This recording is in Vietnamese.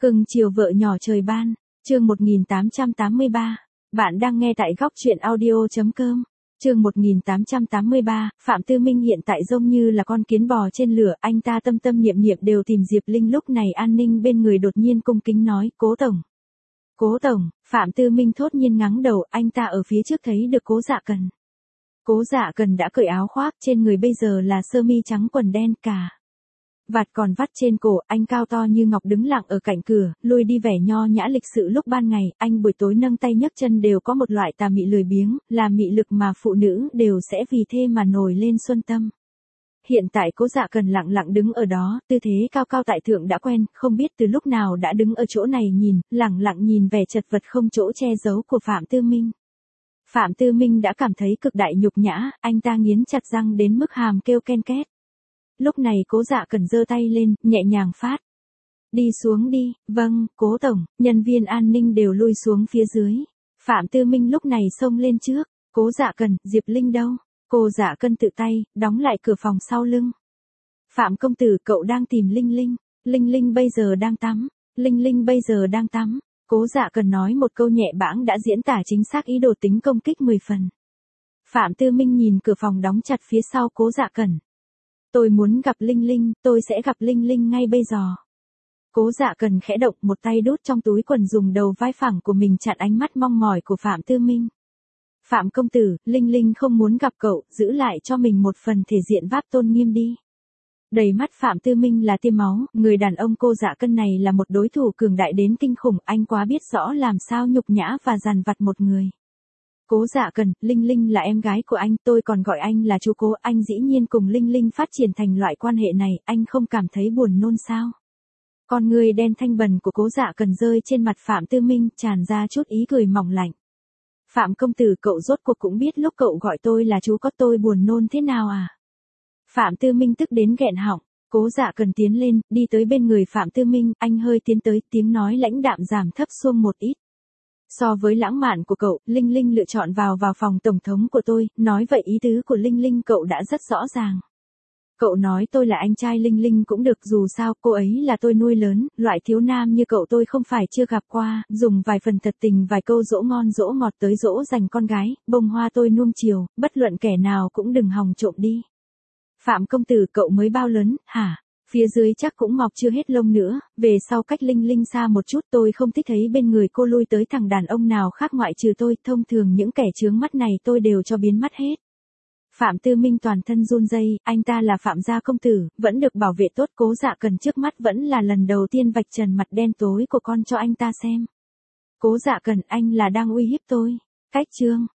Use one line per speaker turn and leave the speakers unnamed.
Cưng chiều vợ nhỏ trời ban, chương 1883. Bạn đang nghe tại góc truyện audio.com. Chương 1883, Phạm Tư Minh hiện tại giống như là con kiến bò trên lửa, anh ta tâm tâm niệm niệm đều tìm Diệp Linh. Lúc này An Ninh bên người đột nhiên cung kính nói, Cố Tổng. Cố Tổng, Phạm Tư Minh thốt nhiên ngắng đầu, anh ta ở phía trước thấy được Cố Dạ Cần. Cố Dạ Cần đã cởi áo khoác, trên người bây giờ là sơ mi trắng quần đen cả. Vạt còn vắt trên cổ, anh cao to như ngọc đứng lặng ở cạnh cửa, lui đi vẻ nho nhã lịch sự lúc ban ngày, anh buổi tối nâng tay nhấc chân đều có một loại tà mị lười biếng, là mị lực mà phụ nữ đều sẽ vì thế mà nổi lên xuân tâm. Hiện tại Cố Dạ Cần lặng lặng đứng ở đó, tư thế cao cao tại thượng đã quen, không biết từ lúc nào đã đứng ở chỗ này nhìn, lặng lặng nhìn vẻ chật vật không chỗ che giấu của Phạm Tư Minh. Phạm Tư Minh đã cảm thấy cực đại nhục nhã, anh ta nghiến chặt răng đến mức hàm kêu ken két. Lúc này Cố Dạ Cần giơ tay lên, nhẹ nhàng phát. Đi xuống đi, vâng, Cố Tổng, nhân viên an ninh đều lui xuống phía dưới. Phạm Tư Minh lúc này xông lên trước. Cố Dạ Cần, Diệp Linh đâu? Cô Dạ Cần tự tay, đóng lại cửa phòng sau lưng. Phạm công tử, cậu đang tìm Linh Linh. Linh Linh bây giờ đang tắm. Linh Linh bây giờ đang tắm. Cố Dạ Cần nói một câu nhẹ bãng đã diễn tả chính xác ý đồ tính công kích 10 phần. Phạm Tư Minh nhìn cửa phòng đóng chặt phía sau Cố Dạ Cần. Tôi muốn gặp Linh Linh, tôi sẽ gặp Linh Linh ngay bây giờ. Cố Dạ Cần khẽ động, một tay đút trong túi quần dùng đầu vai phẳng của mình chặn ánh mắt mong mỏi của Phạm Tư Minh. Phạm công tử, Linh Linh không muốn gặp cậu, giữ lại cho mình một phần thể diện váp tôn nghiêm đi. Đầy mắt Phạm Tư Minh là tia máu, người đàn ông Cố Dạ Cần này là một đối thủ cường đại đến kinh khủng, anh quá biết rõ làm sao nhục nhã và dằn vặt một người. Cố Dạ Cần, Linh Linh là em gái của anh, tôi còn gọi anh là chú Cố, anh dĩ nhiên cùng Linh Linh phát triển thành loại quan hệ này, anh không cảm thấy buồn nôn sao? Con người đen thanh bần của Cố Dạ Cần rơi trên mặt Phạm Tư Minh, tràn ra chút ý cười mỏng lạnh. Phạm công tử, cậu rốt cuộc cũng biết lúc cậu gọi tôi là chú có tôi buồn nôn thế nào à? Phạm Tư Minh tức đến nghẹn họng. Cố Dạ Cần tiến lên, đi tới bên người Phạm Tư Minh, anh hơi tiến tới, tiếng nói lãnh đạm giảm thấp xuống một ít. So với lãng mạn của cậu, Linh Linh lựa chọn vào phòng tổng thống của tôi, nói vậy ý tứ của Linh Linh cậu đã rất rõ ràng. Cậu nói tôi là anh trai Linh Linh cũng được, dù sao cô ấy là tôi nuôi lớn, loại thiếu nam như cậu tôi không phải chưa gặp qua, dùng vài phần thật tình vài câu dỗ ngon dỗ ngọt tới dỗ dành con gái, bông hoa tôi nuông chiều, bất luận kẻ nào cũng đừng hòng trộm đi. Phạm công tử, cậu mới bao lớn, hả? Phía dưới chắc cũng mọc chưa hết lông nữa, về sau cách Linh Linh xa một chút, tôi không thích thấy bên người cô lui tới thằng đàn ông nào khác ngoại trừ tôi, thông thường những kẻ chướng mắt này tôi đều cho biến mắt hết. Phạm Tư Minh toàn thân run rẩy, anh ta là Phạm gia công tử, vẫn được bảo vệ tốt, Cố Dạ Cần trước mắt vẫn là lần đầu tiên vạch trần mặt đen tối của con cho anh ta xem. Cố Dạ Cần, anh là đang uy hiếp tôi. Cách chương